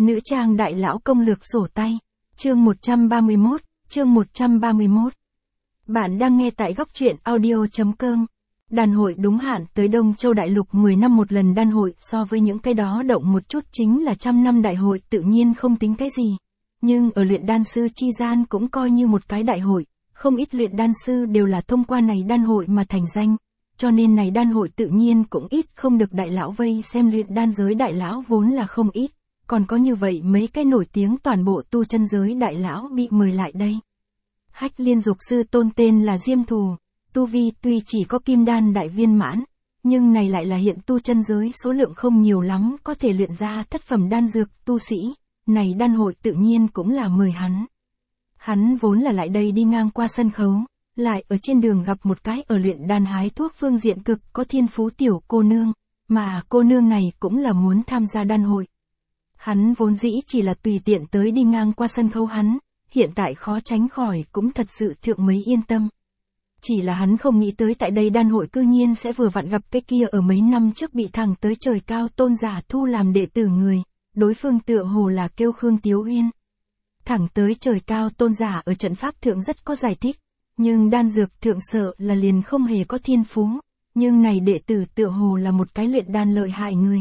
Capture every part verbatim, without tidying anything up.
Nữ trang đại lão công lược sổ tay. Chương một trăm ba mươi mốt, chương một trăm ba mươi mốt. Bạn đang nghe tại góc truyện audio.com. Đàn hội đúng hạn tới Đông Châu Đại Lục mười năm một lần đan hội, so với những cái đó động một chút chính là trăm năm đại hội tự nhiên không tính cái gì. Nhưng ở luyện đan sư chi gian cũng coi như một cái đại hội, không ít luyện đan sư đều là thông qua này đan hội mà thành danh. Cho nên này đan hội tự nhiên cũng ít không được đại lão vây xem, luyện đan giới đại lão vốn là không ít. Còn có như vậy mấy cái nổi tiếng toàn bộ tu chân giới đại lão bị mời lại đây. Hách Liên dục sư tôn tên là Diêm Thù, tu vi tuy chỉ có kim đan đại viên mãn, nhưng này lại là hiện tu chân giới số lượng không nhiều lắm có thể luyện ra thất phẩm đan dược tu sĩ, này đan hội tự nhiên cũng là mời hắn. Hắn vốn là lại đây đi ngang qua sân khấu, lại ở trên đường gặp một cái ở luyện đan hái thuốc phương diện cực có thiên phú tiểu cô nương, mà cô nương này cũng là muốn tham gia đan hội. Hắn vốn dĩ chỉ là tùy tiện tới đi ngang qua sân khấu hắn, hiện tại khó tránh khỏi cũng thật sự thượng mấy yên tâm. Chỉ là hắn không nghĩ tới tại đây đan hội cư nhiên sẽ vừa vặn gặp cái kia ở mấy năm trước bị thẳng tới trời cao tôn giả thu làm đệ tử người, đối phương tựa hồ là kêu Khương Tiếu Uyên. Thẳng tới trời cao tôn giả ở trận pháp thượng rất có giải thích, nhưng đan dược thượng sợ là liền không hề có thiên phú, nhưng này đệ tử tựa hồ là một cái luyện đan lợi hại người.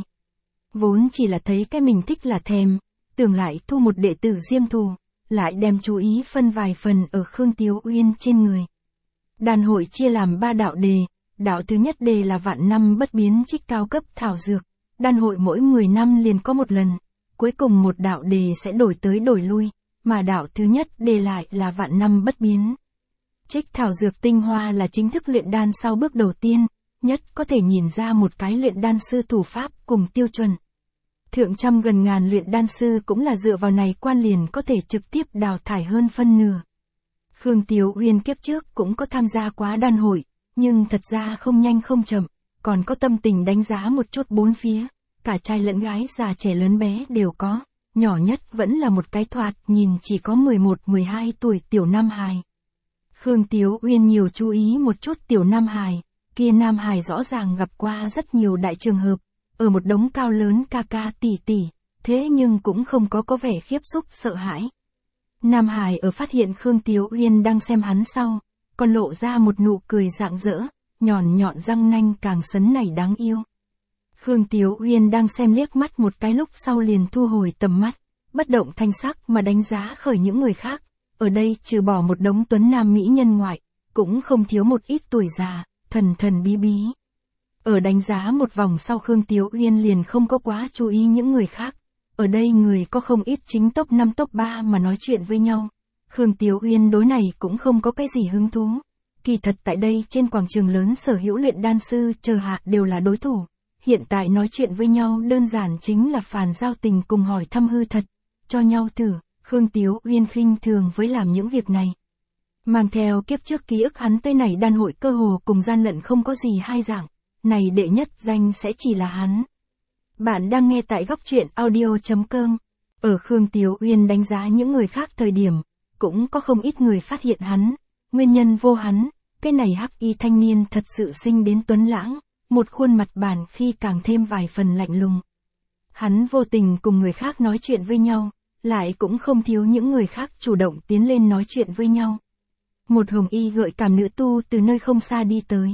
Vốn chỉ là thấy cái mình thích là thèm, tưởng lại thu một đệ tử Diêm Thù, lại đem chú ý phân vài phần ở Khương Tiếu Uyên trên người. Đan hội chia làm ba đạo đề, đạo thứ nhất đề là vạn năm bất biến trích cao cấp thảo dược, đan hội mỗi mười năm liền có một lần, cuối cùng một đạo đề sẽ đổi tới đổi lui, mà đạo thứ nhất đề lại là vạn năm bất biến. Trích thảo dược tinh hoa là chính thức luyện đan sau bước đầu tiên, nhất có thể nhìn ra một cái luyện đan sư thủ pháp cùng tiêu chuẩn. Thượng trăm gần ngàn luyện đan sư cũng là dựa vào này quan liền có thể trực tiếp đào thải hơn phân nửa. Khương Tiếu Uyên kiếp trước cũng có tham gia quá đan hội, nhưng thật ra không nhanh không chậm, còn có tâm tình đánh giá một chút bốn phía, cả trai lẫn gái già trẻ lớn bé đều có, nhỏ nhất vẫn là một cái thoạt nhìn chỉ có mười một mười hai tuổi tiểu nam hài. Khương Tiếu Uyên nhiều chú ý một chút tiểu nam hài, kia nam hài rõ ràng gặp qua rất nhiều đại trường hợp, ở một đống cao lớn ca ca tỷ tỷ, thế nhưng cũng không có có vẻ khiếp xúc sợ hãi. Nam hài ở phát hiện Khương Tiếu Uyên đang xem hắn sau, còn lộ ra một nụ cười rạng rỡ, nhọn nhọn răng nanh càng sấn này đáng yêu. Khương Tiếu Uyên đang xem liếc mắt một cái lúc sau liền thu hồi tầm mắt, bất động thanh sắc mà đánh giá khởi những người khác, ở đây trừ bỏ một đống tuấn nam mỹ nhân ngoại, cũng không thiếu một ít tuổi già, thần thần bí bí. Ở đánh giá một vòng sau Khương Tiếu Uyên liền không có quá chú ý những người khác. Ở đây người có không ít chính top năm top ba mà nói chuyện với nhau. Khương Tiếu Uyên đối này cũng không có cái gì hứng thú. Kỳ thật tại đây trên quảng trường lớn sở hữu luyện đan sư chờ hạ đều là đối thủ. Hiện tại nói chuyện với nhau đơn giản chính là phàn giao tình cùng hỏi thăm hư thật. Cho nhau thử, Khương Tiếu Uyên khinh thường với làm những việc này. Mang theo kiếp trước ký ức hắn tới này đan hội cơ hồ cùng gian lận không có gì hai dạng. Này đệ nhất danh sẽ chỉ là hắn. Bạn đang nghe tại góc truyện audio.com. Ở Khương Tiếu Uyên đánh giá những người khác thời điểm, cũng có không ít người phát hiện hắn. Nguyên nhân vô hắn, cái này hắc y thanh niên thật sự sinh đến tuấn lãng, một khuôn mặt bản khi càng thêm vài phần lạnh lùng. Hắn vô tình cùng người khác nói chuyện với nhau, lại cũng không thiếu những người khác chủ động tiến lên nói chuyện với nhau. Một hồng y gợi cảm nữ tu từ nơi không xa đi tới.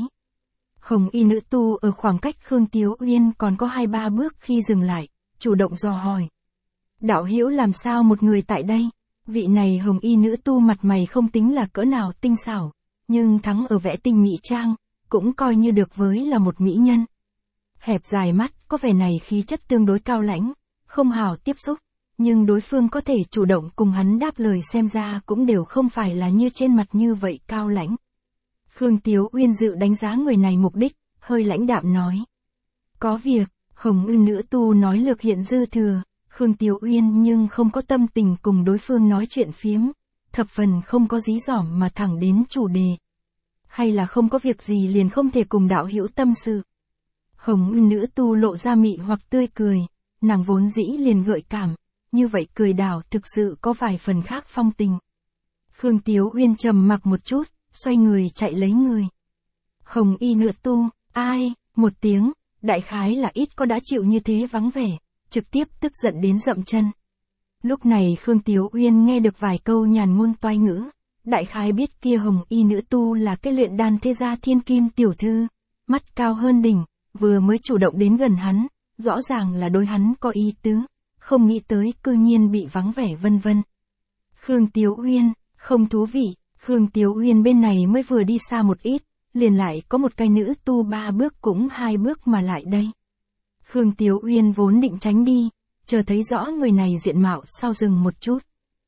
Hồng y nữ tu ở khoảng cách Khương Tiếu Uyên còn có hai ba bước khi dừng lại, chủ động dò hỏi. Đạo hữu làm sao một người tại đây? Vị này hồng y nữ tu mặt mày không tính là cỡ nào tinh xảo, nhưng thắng ở vẽ tinh mỹ trang, cũng coi như được với là một mỹ nhân. Hẹp dài mắt, có vẻ này khí chất tương đối cao lãnh, không hào tiếp xúc, nhưng đối phương có thể chủ động cùng hắn đáp lời xem ra cũng đều không phải là như trên mặt như vậy cao lãnh. Khương Tiếu Uyên dự đánh giá người này mục đích, hơi lãnh đạm nói. Có việc, hồng y nữ tu nói lược hiện dư thừa, Khương Tiếu Uyên nhưng không có tâm tình cùng đối phương nói chuyện phiếm, thập phần không có dí dỏm mà thẳng đến chủ đề. Hay là không có việc gì liền không thể cùng đạo hữu tâm sự. Hồng y nữ tu lộ ra mị hoặc tươi cười, nàng vốn dĩ liền gợi cảm, như vậy cười đảo thực sự có vài phần khác phong tình. Khương Tiếu Uyên trầm mặc một chút, xoay người chạy lấy người. Hồng y nữ tu, ai, một tiếng, đại khái là ít có đã chịu như thế vắng vẻ, trực tiếp tức giận đến dậm chân. Lúc này Khương Tiếu Uyên nghe được vài câu nhàn ngôn toai ngữ, đại khái biết kia hồng y nữ tu là cái luyện đan thế gia thiên kim tiểu thư, mắt cao hơn đỉnh, vừa mới chủ động đến gần hắn, rõ ràng là đối hắn có ý tứ, không nghĩ tới cư nhiên bị vắng vẻ vân vân. Khương Tiếu Uyên, không thú vị, Khương Tiếu Uyên bên này mới vừa đi xa một ít, liền lại có một cái nữ tu ba bước cũng hai bước mà lại đây. Khương Tiếu Uyên vốn định tránh đi, chờ thấy rõ người này diện mạo sau dừng một chút.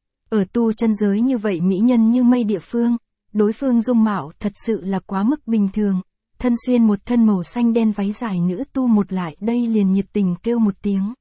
Ở tu chân giới như vậy mỹ nhân như mây địa phương, đối phương dung mạo thật sự là quá mức bình thường, thân xuyên một thân màu xanh đen váy dài nữ tu một lại đây liền nhiệt tình kêu một tiếng.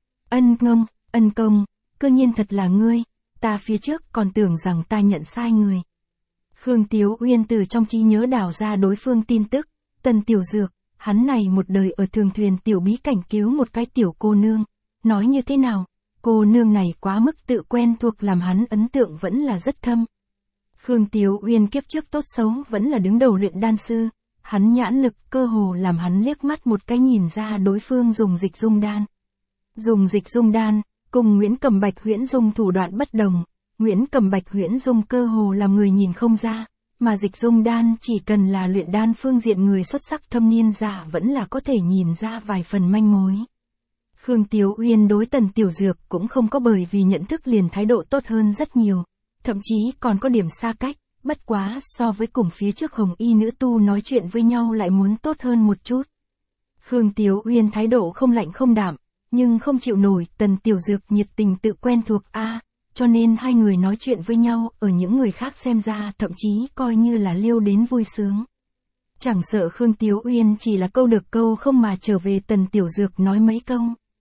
Ân ngông, ân công, cơ nhiên thật là ngươi, ta phía trước còn tưởng rằng ta nhận sai người. Khương Tiếu Uyên từ trong trí nhớ đào ra đối phương tin tức, Tần Tiểu Dược, hắn này một đời ở thường thuyền tiểu bí cảnh cứu một cái tiểu cô nương, nói như thế nào, cô nương này quá mức tự quen thuộc làm hắn ấn tượng vẫn là rất thâm. Khương Tiếu Uyên kiếp trước tốt xấu vẫn là đứng đầu luyện đan sư, hắn nhãn lực cơ hồ làm hắn liếc mắt một cái nhìn ra đối phương dùng dịch dung đan. Dùng dịch dung đan, cùng Nguyễn Cẩm Bạch huyễn dung thủ đoạn bất đồng, Nguyễn Cẩm Bạch huyễn dung cơ hồ làm người nhìn không ra, mà dịch dung đan chỉ cần là luyện đan phương diện người xuất sắc thâm niên giả vẫn là có thể nhìn ra vài phần manh mối. Khương Tiếu Uyên đối Tần Tiểu Dược cũng không có bởi vì nhận thức liền thái độ tốt hơn rất nhiều, thậm chí còn có điểm xa cách, bất quá so với cùng phía trước hồng y nữ tu nói chuyện với nhau lại muốn tốt hơn một chút. Khương Tiếu Uyên thái độ không lạnh không đạm, nhưng không chịu nổi Tần Tiểu Dược nhiệt tình tự quen thuộc a, cho nên hai người nói chuyện với nhau ở những người khác xem ra thậm chí coi như là liêu đến vui sướng. Chẳng sợ Khương Tiếu Uyên chỉ là câu được câu không mà trở về Tần Tiểu Dược nói mấy câu.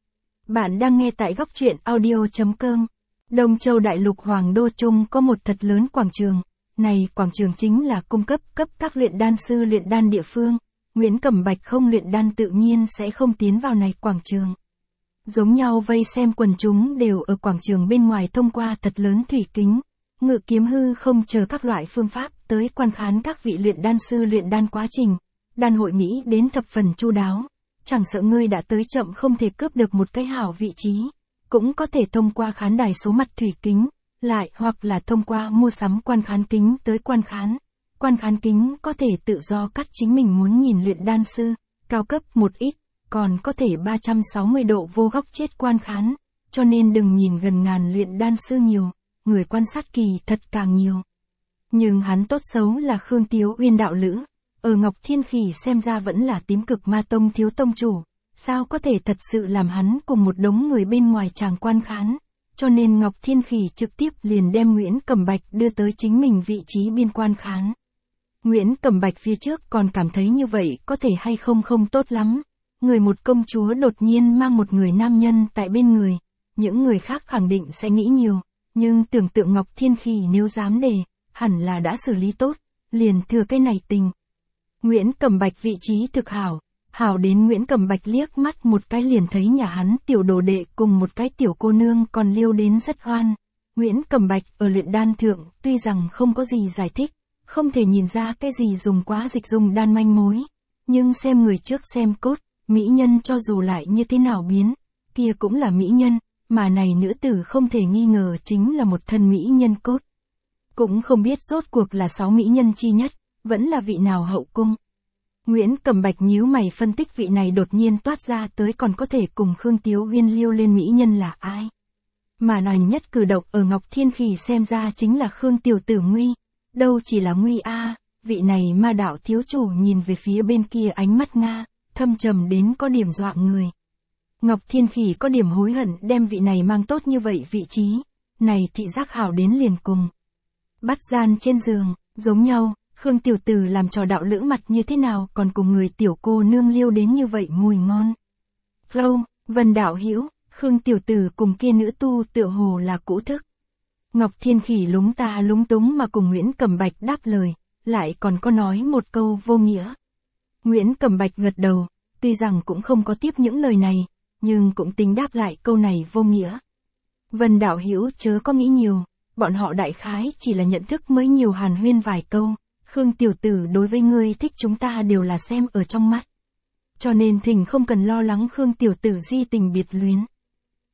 Bạn đang nghe tại góc truyện audio chấm com. Đông Châu Đại Lục Hoàng Đô Trung có một thật lớn quảng trường. Này quảng trường chính là cung cấp cấp các luyện đan sư luyện đan địa phương. Nguyễn Cẩm Bạch không luyện đan tự nhiên sẽ không tiến vào này quảng trường. Giống nhau vây xem quần chúng đều ở quảng trường bên ngoài thông qua thật lớn thủy kính, ngự kiếm hư không chờ các loại phương pháp tới quan khán các vị luyện đan sư luyện đan quá trình. Đan hội nghĩ đến thập phần chu đáo. Chẳng sợ ngươi đã tới chậm không thể cướp được một cái hảo vị trí, cũng có thể thông qua khán đài số mặt thủy kính, lại hoặc là thông qua mua sắm quan khán kính tới quan khán. Quan khán kính có thể tự do cắt chính mình muốn nhìn luyện đan sư, cao cấp một ít, còn có thể ba trăm sáu mươi độ vô góc chết quan khán, cho nên đừng nhìn gần ngàn luyện đan sư nhiều, người quan sát kỳ thật càng nhiều. Nhưng hắn tốt xấu là Khương Tiếu Uyên đạo lữ. Ở Ngọc Thiên Khỉ xem ra vẫn là tím cực ma tông thiếu tông chủ, sao có thể thật sự làm hắn cùng một đống người bên ngoài chàng quan khán, cho nên Ngọc Thiên Khỉ trực tiếp liền đem Nguyễn Cẩm Bạch đưa tới chính mình vị trí biên quan khán. Nguyễn Cẩm Bạch phía trước còn cảm thấy như vậy có thể hay không không tốt lắm, người một công chúa đột nhiên mang một người nam nhân tại bên người, những người khác khẳng định sẽ nghĩ nhiều, nhưng tưởng tượng Ngọc Thiên Khỉ nếu dám đề, hẳn là đã xử lý tốt, liền thừa cái này tình. Nguyễn Cẩm Bạch vị trí thực hảo, hảo đến Nguyễn Cẩm Bạch liếc mắt một cái liền thấy nhà hắn tiểu đồ đệ cùng một cái tiểu cô nương còn liêu đến rất hoan. Nguyễn Cẩm Bạch ở luyện đan thượng tuy rằng không có gì giải thích, không thể nhìn ra cái gì dùng quá dịch dùng đan manh mối, nhưng xem người trước xem cốt, mỹ nhân cho dù lại như thế nào biến, kia cũng là mỹ nhân, mà này nữ tử không thể nghi ngờ chính là một thân mỹ nhân cốt. Cũng không biết rốt cuộc là sáu mỹ nhân chi nhất, vẫn là vị nào hậu cung. Nguyễn Cẩm Bạch nhíu mày phân tích vị này đột nhiên toát ra tới còn có thể cùng Khương Tiếu Uyên liêu lên mỹ nhân là ai. Mà này nhất cử động ở Ngọc Thiên Khỉ xem ra chính là Khương Tiểu Tử Nguy, đâu chỉ là Nguy a, vị này ma đạo thiếu chủ nhìn về phía bên kia ánh mắt Nga, thâm trầm đến có điểm dọa người. Ngọc Thiên Khỉ có điểm hối hận đem vị này mang tốt như vậy vị trí, này thị giác hảo đến liền cùng. Bắt gian trên giường, giống nhau. Khương Tiểu Tử làm trò đạo lữ mặt như thế nào còn cùng người tiểu cô nương liêu đến như vậy mùi ngon. Flow, Vân đạo hữu, Khương Tiểu Tử cùng kia nữ tu tựa hồ là cũ thức. Ngọc Thiên Khỉ lúng ta lúng túng mà cùng Nguyễn Cẩm Bạch đáp lời, lại còn có nói một câu vô nghĩa. Nguyễn Cẩm Bạch gật đầu, tuy rằng cũng không có tiếp những lời này, nhưng cũng tính đáp lại câu này vô nghĩa. Vân đạo hữu chớ có nghĩ nhiều, bọn họ đại khái chỉ là nhận thức mới nhiều hàn huyên vài câu. Khương Tiểu Tử đối với ngươi thích chúng ta đều là xem ở trong mắt. Cho nên thỉnh không cần lo lắng Khương Tiểu Tử di tình biệt luyến.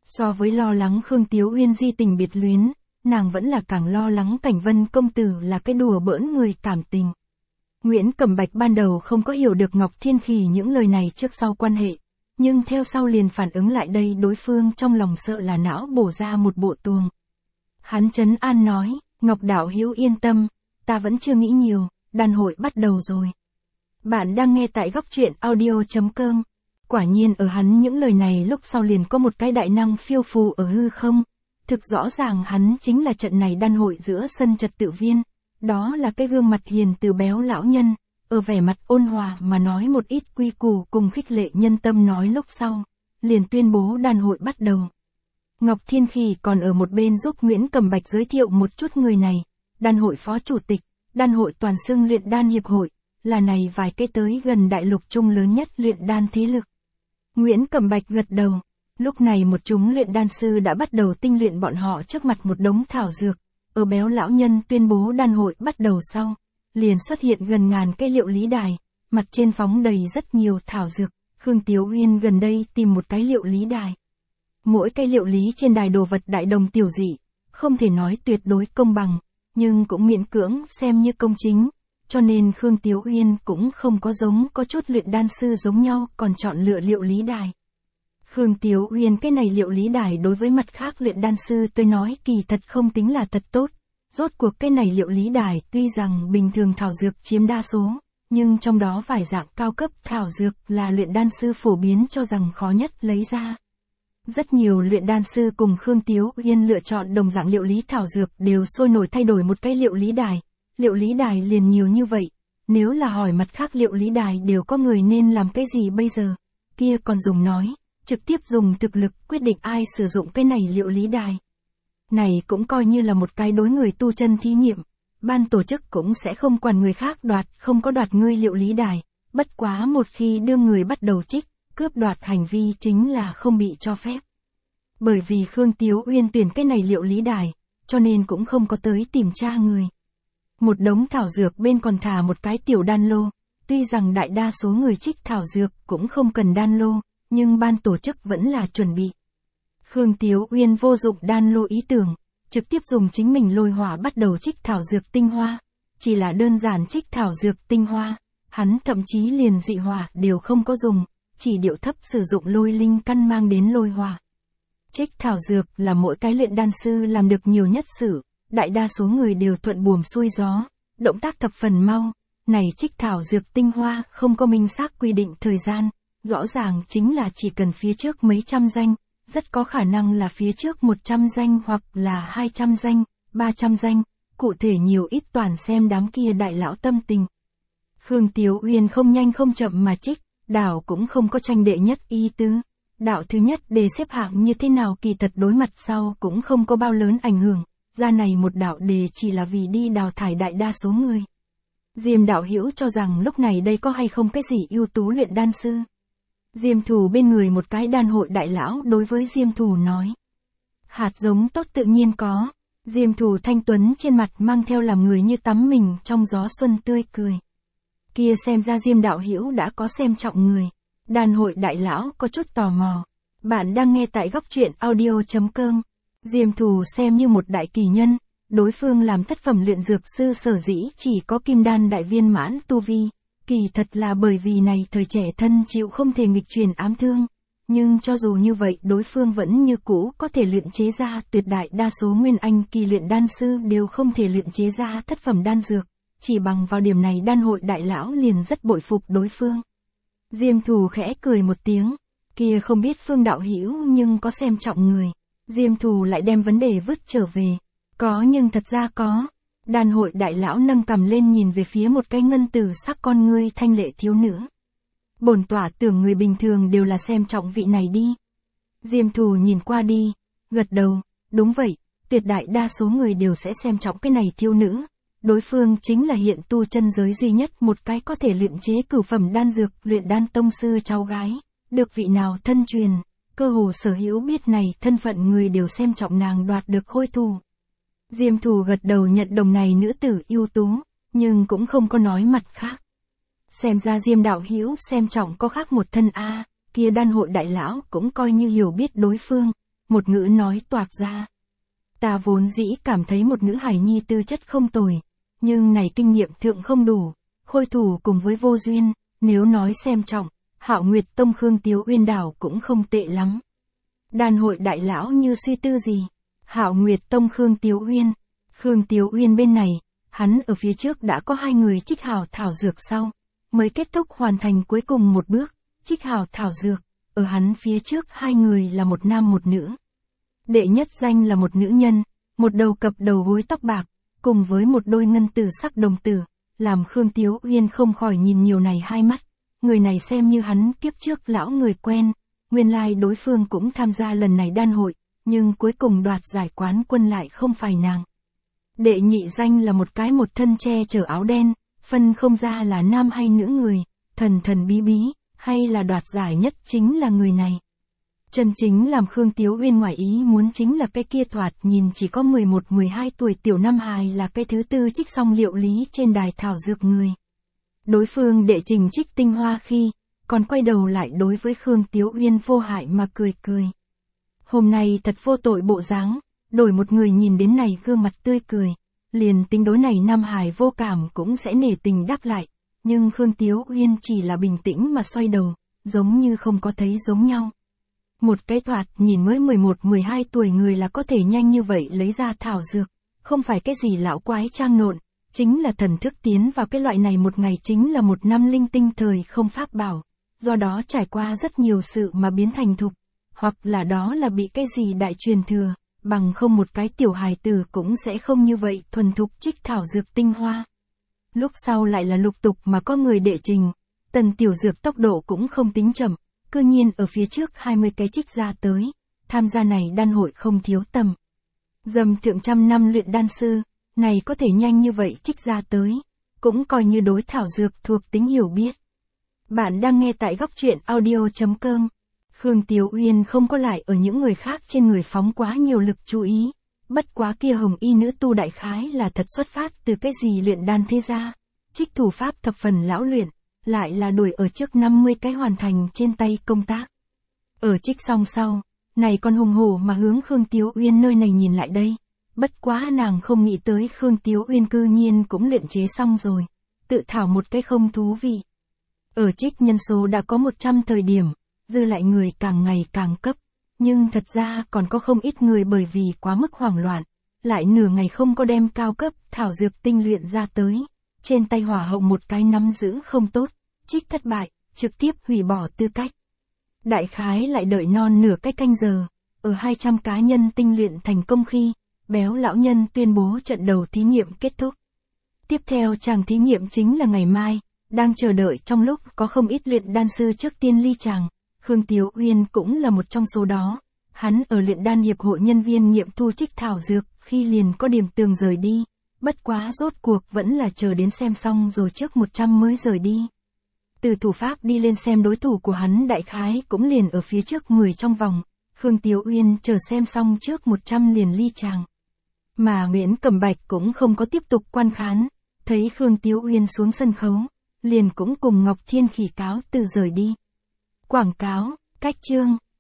So với lo lắng Khương Tiếu Uyên di tình biệt luyến, nàng vẫn là càng lo lắng Cảnh Vân công tử là cái đùa bỡn người cảm tình. Nguyễn Cẩm Bạch ban đầu không có hiểu được Ngọc Thiên Khỉ những lời này trước sau quan hệ, nhưng theo sau liền phản ứng lại đây, đối phương trong lòng sợ là não bổ ra một bộ tuồng. Hắn trấn an nói, Ngọc đạo hữu yên tâm, ta vẫn chưa nghĩ nhiều, đàn hội bắt đầu rồi. Bạn đang nghe tại góc truyện audio chấm com. Quả nhiên ở hắn những lời này lúc sau liền có một cái đại năng phiêu phù ở hư không. Thực rõ ràng hắn chính là trận này đan hội giữa sân trật tự viên. Đó là cái gương mặt hiền từ béo lão nhân, ở vẻ mặt ôn hòa mà nói một ít quy củ cùng khích lệ nhân tâm nói lúc sau. Liền tuyên bố đan hội bắt đầu. Ngọc Thiên Khỉ còn ở một bên giúp Nguyễn Cẩm Bạch giới thiệu một chút người này. Đan hội phó chủ tịch, đan hội toàn xưng luyện đan hiệp hội, là này vài cái tới gần đại lục trung lớn nhất luyện đan thế lực. Nguyễn Cẩm Bạch gật đầu. Lúc này một chúng luyện đan sư đã bắt đầu tinh luyện bọn họ trước mặt một đống thảo dược. Ở béo lão nhân tuyên bố đan hội bắt đầu sau, liền xuất hiện gần ngàn cây liệu lý đài, mặt trên phóng đầy rất nhiều thảo dược. Khương Tiếu Uyên gần đây tìm một cái liệu lý đài. Mỗi cây liệu lý trên đài đồ vật đại đồng tiểu dị, không thể nói tuyệt đối công bằng, nhưng cũng miễn cưỡng xem như công chính. Cho nên Khương Tiếu Uyên cũng không có giống có chút luyện đan sư giống nhau còn chọn lựa liệu lý đài. Khương Tiếu Uyên cái này liệu lý đài đối với mặt khác luyện đan sư tôi nói kỳ thật không tính là thật tốt. Rốt cuộc cái này liệu lý đài tuy rằng bình thường thảo dược chiếm đa số, nhưng trong đó vài dạng cao cấp thảo dược là luyện đan sư phổ biến cho rằng khó nhất lấy ra. Rất nhiều luyện đan sư cùng Khương Tiếu Uyên lựa chọn đồng dạng liệu lý thảo dược đều sôi nổi thay đổi một cái liệu lý đài. Liệu lý đài liền nhiều như vậy, nếu là hỏi mặt khác liệu lý đài đều có người nên làm cái gì bây giờ, kia còn dùng nói, trực tiếp dùng thực lực quyết định ai sử dụng cái này liệu lý đài. Này cũng coi như là một cái đối người tu chân thí nghiệm, ban tổ chức cũng sẽ không quản người khác đoạt không có đoạt ngươi liệu lý đài, bất quá một khi đưa người bắt đầu trích, cướp đoạt hành vi chính là không bị cho phép. Bởi vì Khương Tiếu Uyên tuyển cái này liệu lý đài, cho nên cũng không có tới tìm tra người. Một đống thảo dược bên còn thả một cái tiểu đan lô, tuy rằng đại đa số người trích thảo dược cũng không cần đan lô, nhưng ban tổ chức vẫn là chuẩn bị. Khương Tiếu Uyên vô dụng đan lô ý tưởng, trực tiếp dùng chính mình lôi hỏa bắt đầu trích thảo dược tinh hoa, chỉ là đơn giản trích thảo dược tinh hoa, hắn thậm chí liền dị hỏa đều không có dùng, chỉ điệu thấp sử dụng lôi linh căn mang đến lôi hỏa. Trích thảo dược là mỗi cái luyện đan sư làm được nhiều nhất sự. Đại đa số người đều thuận buồm xuôi gió, động tác thập phần mau, này trích thảo dược tinh hoa không có minh xác quy định thời gian, rõ ràng chính là chỉ cần phía trước mấy trăm danh, rất có khả năng là phía trước một trăm danh hoặc là hai trăm danh, ba trăm danh, cụ thể nhiều ít toàn xem đám kia đại lão tâm tình. Khương Tiếu Uyên không nhanh không chậm mà trích, đảo cũng không có tranh đệ nhất ý tứ. Đạo thứ nhất đề xếp hạng như thế nào kỳ thật đối mặt sau cũng không có bao lớn ảnh hưởng. Ra này một đạo đề chỉ là vì đi đào thải đại đa số người. Diêm đạo hữu cho rằng lúc này đây có hay không cái gì ưu tú luyện đan sư. Diêm Thù bên người một cái đan hội đại lão đối với Diêm Thù nói. Hạt giống tốt tự nhiên có. Diêm Thù thanh tuấn trên mặt mang theo làm người như tắm mình trong gió xuân tươi cười. Kia xem ra Diêm đạo hữu đã có xem trọng người. Đan hội đại lão có chút tò mò. Bạn đang nghe tại góc truyện audio chấm com. Diêm Thù xem như một đại kỳ nhân, đối phương làm thất phẩm luyện dược sư sở dĩ chỉ có kim đan đại viên mãn tu vi, kỳ thật là bởi vì này thời trẻ thân chịu không thể nghịch truyền ám thương, nhưng cho dù như vậy đối phương vẫn như cũ có thể luyện chế ra tuyệt đại đa số nguyên anh kỳ luyện đan sư đều không thể luyện chế ra thất phẩm đan dược, chỉ bằng vào điểm này đan hội đại lão liền rất bội phục đối phương. Diêm Thù khẽ cười một tiếng, kia không biết Phương đạo hữu nhưng có xem trọng người. Diêm Thù lại đem vấn đề vứt trở về. Có nhưng thật ra có. Đan hội đại lão nâng cằm lên nhìn về phía một cái ngân tử sắc con ngươi thanh lệ thiếu nữ. Bổn tỏa tưởng người bình thường đều là xem trọng vị này đi. Diêm Thù nhìn qua đi, gật đầu, đúng vậy, tuyệt đại đa số người đều sẽ xem trọng cái này thiếu nữ. Đối phương chính là hiện tu chân giới duy nhất một cái có thể luyện chế cửu phẩm đan dược luyện đan tông sư cháu gái, được vị nào thân truyền. Cơ hồ sở hữu biết này thân phận người đều xem trọng nàng đoạt được khôi thù. Diêm Thù gật đầu nhận đồng này nữ tử ưu tú, nhưng cũng không có nói mặt khác. Xem ra Diêm đạo hữu xem trọng có khác một thân a, kia đan hội đại lão cũng coi như hiểu biết đối phương, một ngữ nói toạc ra. Ta vốn dĩ cảm thấy một nữ hài nhi tư chất không tồi, nhưng này kinh nghiệm thượng không đủ, khôi thủ cùng với vô duyên, nếu nói xem trọng, Hạo Nguyệt Tông Khương Tiếu Uyên đảo cũng không tệ lắm. Đàn hội đại lão như suy tư gì? Hạo Nguyệt Tông Khương Tiếu Uyên. Khương Tiếu Uyên bên này, hắn ở phía trước đã có hai người trích hào thảo dược sau, mới kết thúc hoàn thành cuối cùng một bước, trích hào thảo dược, ở hắn phía trước hai người là một nam một nữ. Đệ nhất danh là một nữ nhân, một đầu cặp đầu gối tóc bạc, cùng với một đôi ngân tử sắc đồng tử, làm Khương Tiếu Uyên không khỏi nhìn nhiều này hai mắt, người này xem như hắn kiếp trước lão người quen, nguyên lai đối phương cũng tham gia lần này đan hội, nhưng cuối cùng đoạt giải quán quân lại không phải nàng. Đệ nhị danh là một cái một thân che chở áo đen, phân không ra là nam hay nữ người, thần thần bí bí, hay là đoạt giải nhất chính là người này. Chân chính làm Khương Tiếu Uyên ngoài ý muốn chính là cái kia thoạt nhìn chỉ có mười một mười hai tuổi tiểu nam hài là cái thứ tư trích xong liệu lý trên đài thảo dược người. Đối phương đệ trình trích tinh hoa khi, còn quay đầu lại đối với Khương Tiếu Uyên vô hại mà cười cười. Hôm nay thật vô tội bộ dáng, đổi một người nhìn đến này gương mặt tươi cười, liền tính đối này nam hài vô cảm cũng sẽ nể tình đáp lại, nhưng Khương Tiếu Uyên chỉ là bình tĩnh mà xoay đầu, giống như không có thấy giống nhau. Một cái thoạt nhìn mới mười một mười hai tuổi người là có thể nhanh như vậy lấy ra thảo dược, không phải cái gì lão quái trang nộn, chính là thần thức tiến vào cái loại này một ngày chính là một năm linh tinh thời không pháp bảo, do đó trải qua rất nhiều sự mà biến thành thục, hoặc là đó là bị cái gì đại truyền thừa, bằng không một cái tiểu hài tử cũng sẽ không như vậy thuần thục trích thảo dược tinh hoa. Lúc sau lại là lục tục mà có người đệ trình, tần tiểu dược tốc độ cũng không tính chậm, cư nhiên ở phía trước hai mươi cái trích ra tới, tham gia này đan hội không thiếu tầm. Dầm thượng trăm năm luyện đan sư, này có thể nhanh như vậy trích ra tới, cũng coi như đối thảo dược thuộc tính hiểu biết. Bạn đang nghe tại góc truyện audio chấm com. Khương Tiếu Uyên không có lại ở những người khác trên người phóng quá nhiều lực chú ý, bất quá kia hồng y nữ tu đại khái là thật xuất phát từ cái gì luyện đan thế gia, trích thủ pháp thập phần lão luyện, lại là đuổi ở trước năm mươi cái hoàn thành trên tay công tác. Ở trích xong sau, này còn hùng hổ mà hướng Khương Tiếu Uyên nơi này nhìn lại đây, bất quá nàng không nghĩ tới Khương Tiếu Uyên cư nhiên cũng luyện chế xong rồi, tự thảo một cái không thú vị. Ở trích nhân số đã có một trăm thời điểm, dư lại người càng ngày càng cấp, nhưng thật ra còn có không ít người bởi vì quá mức hoảng loạn, lại nửa ngày không có đem cao cấp thảo dược tinh luyện ra tới, trên tay hỏa hậu một cái nắm giữ không tốt, trích thất bại, trực tiếp hủy bỏ tư cách. Đại khái lại đợi non nửa cái canh giờ, ở hai trăm cá nhân tinh luyện thành công khi, béo lão nhân tuyên bố trận đầu thí nghiệm kết thúc. Tiếp theo chàng thí nghiệm chính là ngày mai, đang chờ đợi trong lúc có không ít luyện đan sư trước tiên ly chàng. Khương Tiếu Uyên cũng là một trong số đó, hắn ở luyện đan hiệp hội nhân viên nghiệm thu trích thảo dược khi liền có điểm tường rời đi, bất quá rốt cuộc vẫn là chờ đến xem xong rồi trước một trăm mới rời đi. Từ thủ pháp đi lên xem đối thủ của hắn đại khái cũng liền ở phía trước mười trong vòng, Khương Tiếu Uyên chờ xem xong trước một trăm liền ly chàng. Mà Nguyễn Cẩm Bạch cũng không có tiếp tục quan khán, thấy Khương Tiếu Uyên xuống sân khấu, liền cũng cùng Ngọc Thiên Khỉ cáo từ rời đi. Quảng cáo, cách chương.